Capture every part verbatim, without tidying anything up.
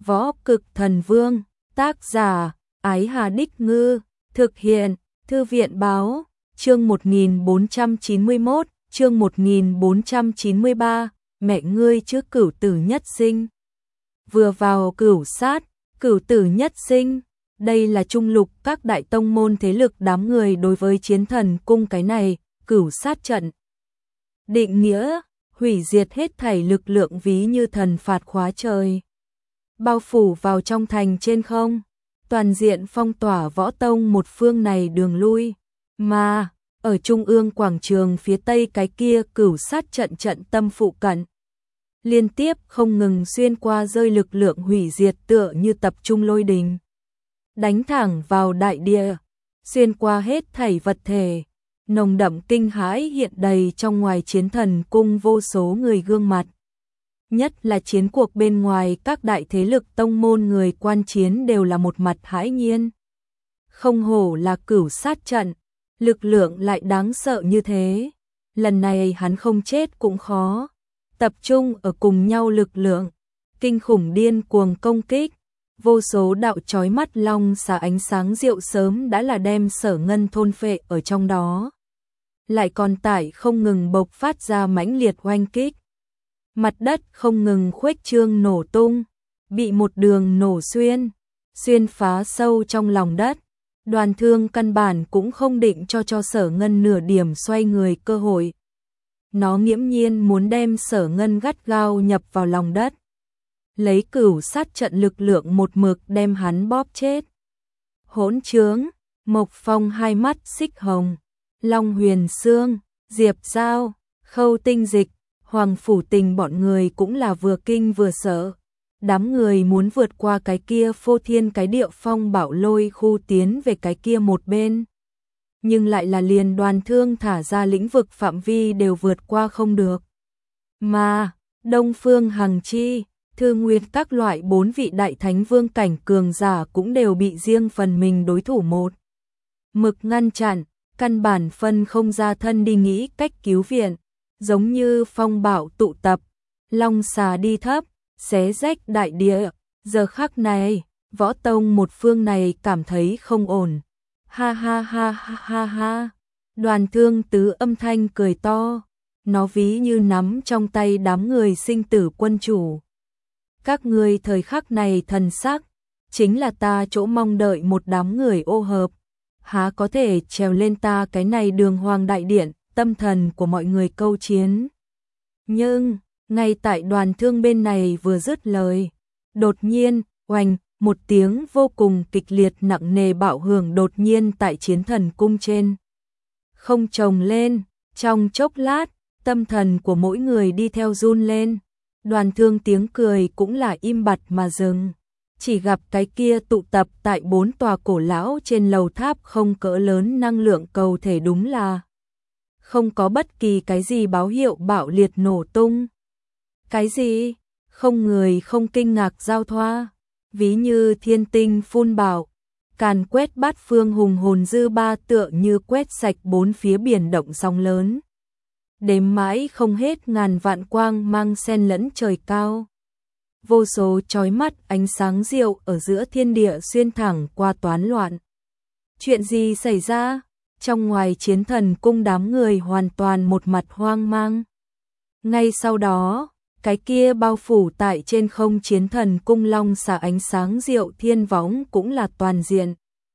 Võ Cực Thần Vương, tác giả, Ái Hà Đích Ngư, thực hiện, Thư viện Báo, chương một nghìn bốn trăm chín mươi mốt, chương một nghìn bốn trăm chín mươi ba, mẹ ngươi trước cửu tử nhất sinh. Vừa vào cửu sát, cửu tử nhất sinh, đây là trung lục các đại tông môn thế lực đám người đối với chiến thần cung cái này, cửu sát trận. Định nghĩa, hủy diệt hết thảy lực lượng ví như thần phạt khóa trời. Bao phủ vào trong thành trên không, toàn diện phong tỏa võ tông một phương này đường lui, mà ở trung ương quảng trường phía tây cái kia cửu sát trận trận tâm phụ cận. Liên tiếp không ngừng xuyên qua rơi lực lượng hủy diệt tựa như tập trung lôi đình. Đánh thẳng vào đại địa, xuyên qua hết thảy vật thể, nồng đậm kinh hãi hiện đầy trong ngoài chiến thần cung vô số người gương mặt. Nhất là chiến cuộc bên ngoài các đại thế lực tông môn người quan chiến đều là một mặt hãi nhiên. Không hổ là cửu sát trận, lực lượng lại đáng sợ như thế. Lần này hắn không chết cũng khó. Tập trung ở cùng nhau lực lượng, kinh khủng điên cuồng công kích. Vô số đạo chói mắt long xà ánh sáng diệu sớm đã là đem Sở Ngân thôn phệ ở trong đó. Lại còn tải không ngừng bộc phát ra mãnh liệt oanh kích. Mặt đất không ngừng khuếch trương nổ tung, bị một đường nổ xuyên, xuyên phá sâu trong lòng đất. Đoàn Thương căn bản cũng không định cho cho Sở Ngân nửa điểm xoay người cơ hội. Nó nghiễm nhiên muốn đem Sở Ngân gắt gao nhập vào lòng đất. Lấy cửu sát trận lực lượng một mực đem hắn bóp chết. Hỗn trướng, Mộc Phong hai mắt xích hồng, Long Huyền Sương, Diệp Giao, Khâu Tinh Dịch, Hoàng Phủ Tình bọn người cũng là vừa kinh vừa sợ. Đám người muốn vượt qua cái kia phô thiên cái địa phong bảo lôi khu tiến về cái kia một bên. Nhưng lại là liền Đoàn Thương thả ra lĩnh vực phạm vi đều vượt qua không được. Mà, Đông Phương Hằng Chi, Thư Nguyệt các loại bốn vị đại thánh vương cảnh cường giả cũng đều bị riêng phần mình đối thủ một mực ngăn chặn, căn bản phân không ra thân đi nghĩ cách cứu viện, giống như phong bạo tụ tập, long xà đi thấp, xé rách đại địa. Giờ khắc này, võ tông một phương này cảm thấy không ổn. Ha ha ha ha ha ha. Đoàn Thương tứ âm thanh cười to, nó ví như nắm trong tay đám người sinh tử quân chủ. Các ngươi thời khắc này thần sắc, chính là ta chỗ mong đợi một đám người ô hợp. Há có thể trèo lên ta cái này đường hoàng đại điện, tâm thần của mọi người câu chiến. Nhưng, ngay tại Đoàn Thương bên này vừa dứt lời, đột nhiên, oanh, một tiếng vô cùng kịch liệt nặng nề bạo hưởng đột nhiên tại chiến thần cung trên. Không trồng lên, trong chốc lát, tâm thần của mỗi người đi theo run lên. Đoàn Thương tiếng cười cũng là im bặt mà dừng. Chỉ gặp cái kia tụ tập tại bốn tòa cổ lão trên lầu tháp không cỡ lớn năng lượng cầu thể đúng là không có bất kỳ cái gì báo hiệu bạo liệt nổ tung. Cái gì? Không người không kinh ngạc giao thoa. Ví như thiên tinh phun bạo, càn quét bát phương hùng hồn dư ba tựa như quét sạch bốn phía biển động sóng lớn. Đếm mãi không hết ngàn vạn quang mang xen lẫn trời cao. Vô số chói mắt ánh sáng diệu ở giữa thiên địa xuyên thẳng qua toán loạn. Chuyện gì xảy ra? Trong ngoài chiến thần cung đám người hoàn toàn một mặt hoang mang. Ngay sau đó, cái kia bao phủ tại trên không chiến thần cung long xà ánh sáng diệu thiên võng cũng là toàn diện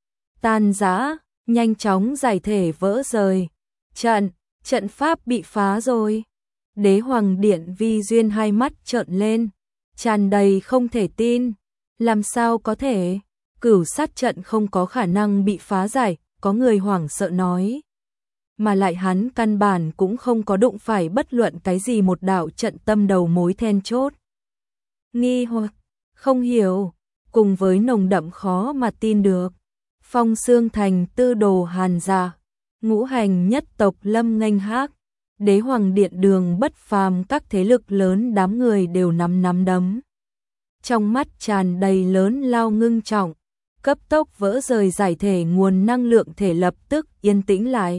tan rã, nhanh chóng giải thể vỡ rời. Trận, trận pháp bị phá rồi. Đế Hoàng Điện Vi Duyên hai mắt trợn lên, tràn đầy không thể tin. Làm sao có thể? Cửu sát trận không có khả năng bị phá giải, có người hoảng sợ nói. Mà lại hắn căn bản cũng không có đụng phải bất luận cái gì một đạo trận tâm đầu mối then chốt. Nghi hoặc, không hiểu, cùng với nồng đậm khó mà tin được. Phong Xương Thành tư đồ Hàn Dạ, ngũ hành nhất tộc Lâm Nghênh Hác, Đế Hoàng Điện đường bất phàm các thế lực lớn đám người đều nắm nắm đấm. Trong mắt tràn đầy lớn lao ngưng trọng, cấp tốc vỡ rời giải thể nguồn năng lượng thể lập tức yên tĩnh lại.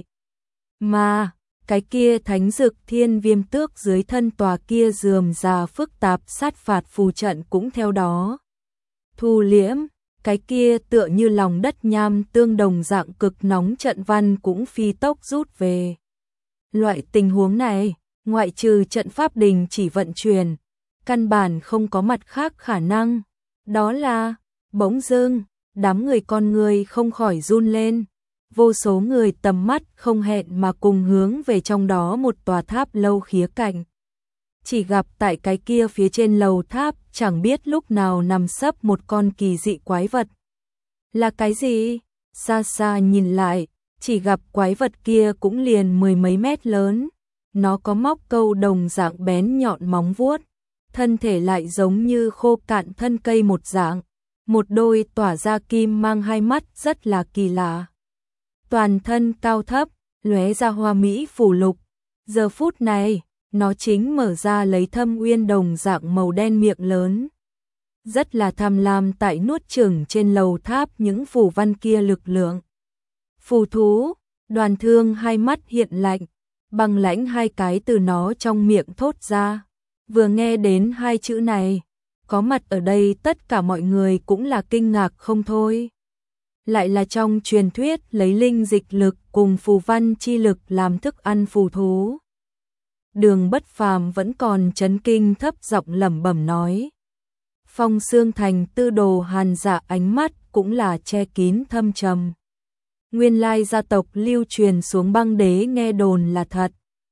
Mà, cái kia thánh dực thiên viêm tước dưới thân tòa kia rườm rà phức tạp sát phạt phù trận cũng theo đó. thu liễm, cái kia tựa như lòng đất nham tương đồng dạng cực nóng trận văn cũng phi tốc rút về. Loại tình huống này, ngoại trừ trận pháp đình chỉ vận chuyển, căn bản không có mặt khác khả năng. Đó là, bỗng dưng, đám người con người không khỏi run lên. Vô số người tầm mắt không hẹn mà cùng hướng về trong đó một tòa tháp lâu khía cạnh. Chỉ gặp tại cái kia phía trên lầu tháp chẳng biết lúc nào nằm sấp một con kỳ dị quái vật. Là cái gì? Xa xa nhìn lại, chỉ gặp quái vật kia cũng liền mười mấy mét lớn. Nó có móc câu đồng dạng bén nhọn móng vuốt, thân thể lại giống như khô cạn thân cây một dạng, một đôi tỏa ra kim mang hai mắt rất là kỳ lạ. Toàn thân cao thấp, lóe ra hoa mỹ phủ lục. Giờ phút này, nó chính mở ra lấy thâm uyên đồng dạng màu đen miệng lớn. Rất là tham lam tại nuốt chửng trên lầu tháp những phù văn kia lực lượng. Phù thú, Đoàn Thương hai mắt hiện lạnh, băng lãnh hai cái từ nó trong miệng thốt ra. Vừa nghe đến hai chữ này, có mặt ở đây tất cả mọi người cũng là kinh ngạc không thôi. Lại là trong truyền thuyết lấy linh dịch lực cùng phù văn chi lực làm thức ăn phù thú. Đường Bất Phàm vẫn còn chấn kinh thấp giọng lẩm bẩm nói. Phong Xương Thành Tư Đồ Hàn Dạ ánh mắt cũng là che kín thâm trầm. Nguyên lai gia tộc lưu truyền xuống băng đế nghe đồn là thật.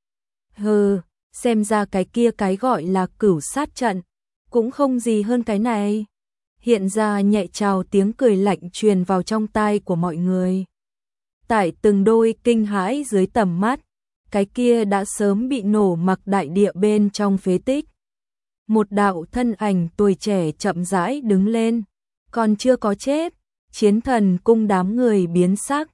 Hừ, xem ra cái kia cái gọi là cửu sát trận, cũng không gì hơn cái này. Hiện ra nhẹ trào tiếng cười lạnh truyền vào trong tai của mọi người. Tại từng đôi kinh hãi dưới tầm mắt, cái kia đã sớm bị nổ mặc đại địa bên trong phế tích. Một đạo thân ảnh tuổi trẻ chậm rãi đứng lên, còn chưa có chết, Chiến Thần cung đám người biến sắc,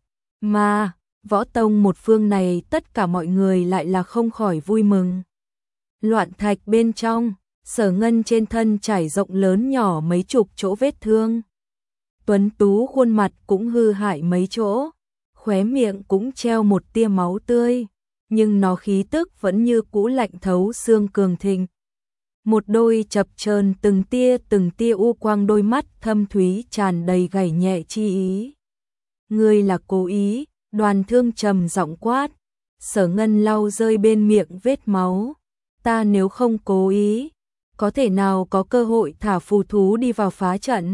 mà võ tông một phương này tất cả mọi người lại là không khỏi vui mừng. Loạn thạch bên trong, Sở Ngân trên thân trải rộng lớn nhỏ mấy chục chỗ vết thương. Tuấn tú khuôn mặt cũng hư hại mấy chỗ, khóe miệng cũng treo một tia máu tươi, nhưng nó khí tức vẫn như cũ lạnh thấu xương cường thịnh. Một đôi chập chờn từng tia từng tia u quang đôi mắt thâm thúy tràn đầy gảy nhẹ chi ý. Ngươi là cố ý, Đoàn Thương trầm giọng quát. Sở Ngân lau rơi bên miệng vết máu. Ta nếu không cố ý, có thể nào có cơ hội thả phù thú đi vào phá trận?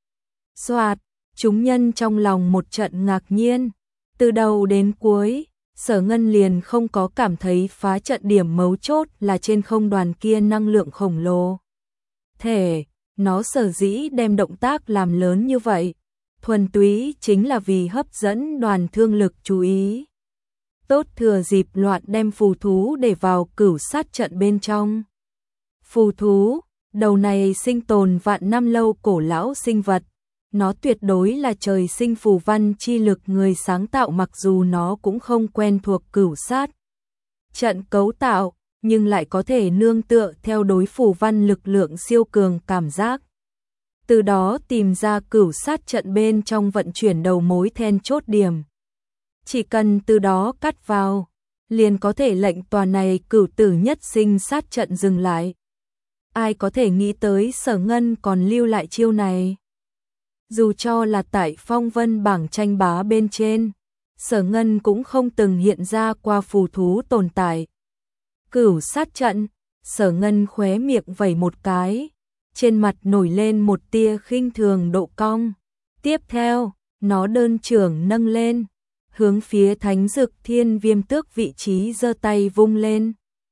Soạt, chúng nhân trong lòng một trận ngạc nhiên. Từ đầu đến cuối, Sở Ngân liền không có cảm thấy phá trận điểm mấu chốt là trên không đoàn kia năng lượng khổng lồ. Thể, nó sở dĩ đem động tác làm lớn như vậy, thuần túy chính là vì hấp dẫn Đoàn Thương lực chú ý. Tốt thừa dịp loạn đem phù thú để vào cửu sát trận bên trong. Phù thú, đầu này sinh tồn vạn năm lâu cổ lão sinh vật. Nó tuyệt đối là trời sinh phù văn chi lực người sáng tạo, mặc dù nó cũng không quen thuộc cửu sát trận cấu tạo, nhưng lại có thể nương tựa theo đối phù văn lực lượng siêu cường cảm giác. Từ đó tìm ra cửu sát trận bên trong vận chuyển đầu mối then chốt điểm. Chỉ cần từ đó cắt vào, liền có thể lệnh tòa này cửu tử nhất sinh sát trận dừng lại. Ai có thể nghĩ tới Sở Ngân còn lưu lại chiêu này? Dù cho là tại phong vân bảng tranh bá bên trên, Sở Ngân cũng không từng hiện ra qua phù thú tồn tại. Cửu sát trận, Sở Ngân khóe miệng vẩy một cái, trên mặt nổi lên một tia khinh thường độ cong. Tiếp theo, nó đơn trưởng nâng lên, hướng phía Thánh Dực Thiên Viêm Tước vị trí giơ tay vung lên.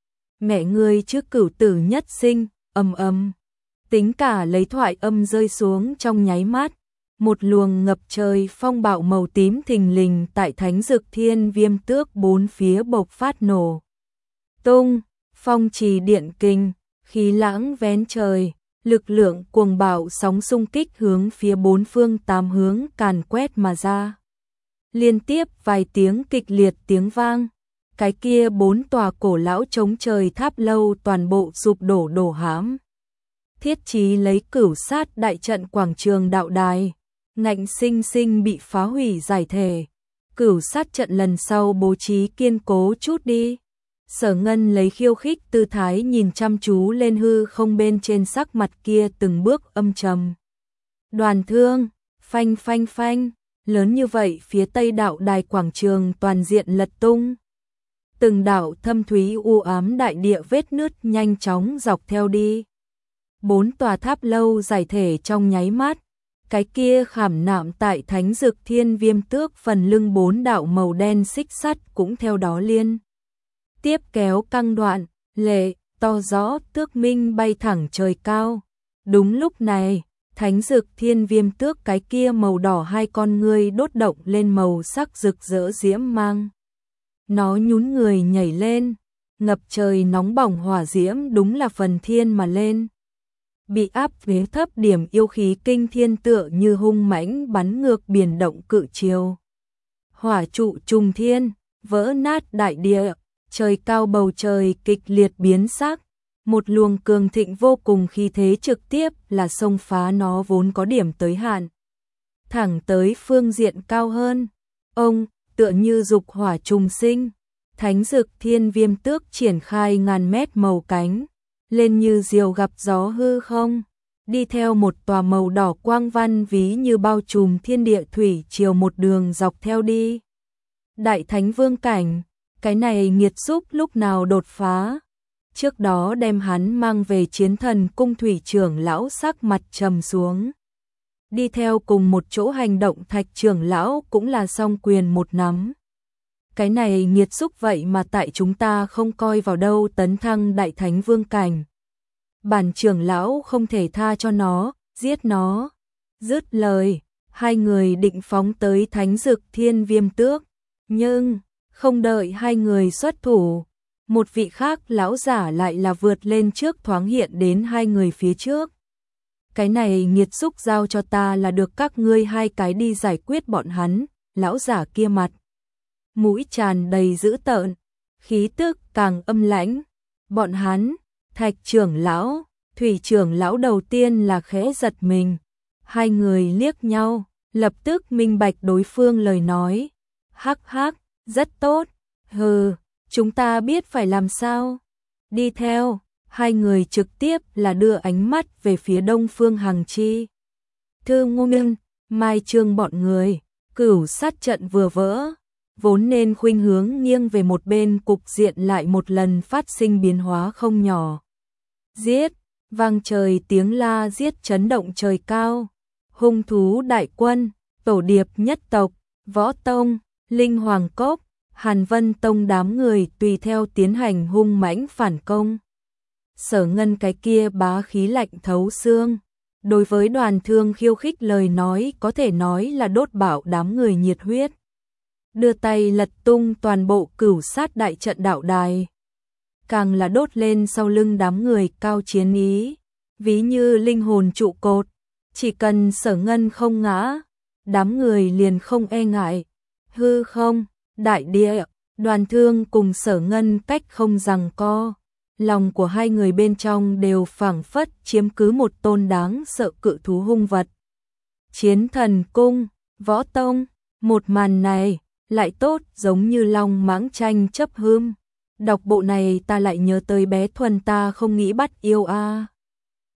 Mẹ ngươi trước cửu tử nhất sinh, ầm ầm. Tính cả lấy thoại âm rơi xuống trong nháy mắt, một luồng ngập trời phong bạo màu tím thình lình tại Thánh Dực Thiên Viêm Tước bốn phía bộc phát nổ tung, phong trì điện kinh, khí lãng vén trời, lực lượng cuồng bạo sóng xung kích hướng phía bốn phương tám hướng càn quét mà ra. Liên tiếp vài tiếng kịch liệt tiếng vang, cái kia bốn tòa cổ lão chống trời tháp lâu toàn bộ sụp đổ đổ hãm. Thiết trí lấy cửu sát đại trận quảng trường đạo đài, ngạnh sinh sinh bị phá hủy giải thể. Cửu sát trận lần sau bố trí kiên cố chút đi. Sở Ngân lấy khiêu khích tư thái nhìn chăm chú lên hư không bên trên, sắc mặt kia từng bước âm trầm. Đoàn Thương, phanh phanh phanh, lớn như vậy phía tây đạo đài quảng trường toàn diện lật tung. Từng đạo thâm thúy u ám đại địa vết nứt nhanh chóng dọc theo đi. Bốn tòa tháp lâu giải thể trong nháy mắt, cái kia khảm nạm tại Thánh Dực Thiên Viêm Tước phần lưng bốn đạo màu đen xích sắt cũng theo đó liên tiếp kéo căng đoạn, lệ, to rõ tước minh bay thẳng trời cao. Đúng lúc này, Thánh Dực Thiên Viêm Tước cái kia màu đỏ hai con ngươi đốt động lên màu sắc rực rỡ diễm mang. Nó nhún người nhảy lên, ngập trời nóng bỏng hỏa diễm đúng là phần thiên mà lên. Bị áp vế thấp điểm yêu khí kinh thiên tựa như hung mãnh bắn ngược biển động cự chiều. Hỏa trụ trùng thiên, vỡ nát đại địa, trời cao bầu trời kịch liệt biến sắc. Một luồng cường thịnh vô cùng khí thế trực tiếp là xông phá nó vốn có điểm tới hạn. Thẳng tới phương diện cao hơn. Ông, tựa như dục hỏa trùng sinh. Thánh Dực Thiên Viêm Tước triển khai ngàn mét màu cánh. Lên như diều gặp gió hư không. Đi theo một tòa màu đỏ quang văn ví như bao trùm thiên địa thủy triều một đường dọc theo đi. Đại Thánh Vương cảnh, cái này nghiệt xúc lúc nào đột phá. Trước đó đem hắn mang về Chiến Thần Cung thủy trưởng lão sắc mặt trầm xuống. Đi theo cùng một chỗ hành động Thạch trưởng lão cũng là song quyền một nắm. Cái này nghiệt xúc vậy mà tại chúng ta không coi vào đâu, tấn thăng Đại Thánh Vương cảnh. Bản trưởng lão không thể tha cho nó, giết nó. Dứt lời, hai người định phóng tới Thánh Dực Thiên Viêm Tước, nhưng không đợi hai người xuất thủ, một vị khác lão giả lại là vượt lên trước thoáng hiện đến hai người phía trước. Cái này nghiệt xúc giao cho ta là được, các ngươi hai cái đi giải quyết bọn hắn. Lão giả kia mặt mũi tràn đầy dữ tợn, khí tức càng âm lãnh. Bọn hắn, Thạch trưởng lão, Thủy trưởng lão đầu tiên là khẽ giật mình. Hai người liếc nhau, lập tức minh bạch đối phương lời nói. Hắc hắc, rất tốt. Hừ, chúng ta biết phải làm sao. Đi theo, hai người trực tiếp là đưa ánh mắt về phía Đông Phương Hằng Chi. Thư Ngô Minh, Mai Trương bọn người, cửu sát trận vừa vỡ, vốn nên khuynh hướng nghiêng về một bên, cục diện lại một lần phát sinh biến hóa không nhỏ. Giết, vang trời tiếng la giết chấn động trời cao. Hung thú đại quân, tổ điệp nhất tộc, võ tông, linh hoàng cốc, Hàn Vân Tông đám người tùy theo tiến hành hung mãnh phản công. Sở Ngân cái kia bá khí lạnh thấu xương. Đối với Đoàn Thương khiêu khích lời nói có thể nói là đốt bạo đám người nhiệt huyết. Đưa tay lật tung toàn bộ cửu sát đại trận đạo đài. Càng là đốt lên sau lưng đám người cao chiến ý. Ví như linh hồn trụ cột. Chỉ cần Sở Ngân không ngã, đám người liền không e ngại. Hư không, đại địa, Đoàn Thương cùng Sở Ngân cách không giằng co. Lòng của hai người bên trong đều phảng phất chiếm cứ một tôn đáng sợ cự thú hung vật. Chiến Thần Cung, Võ Tông, một màn này lại tốt giống như long mãng tranh chấp hươm. Đọc bộ này ta lại nhớ tới bé Thuần ta không nghĩ bắt yêu a.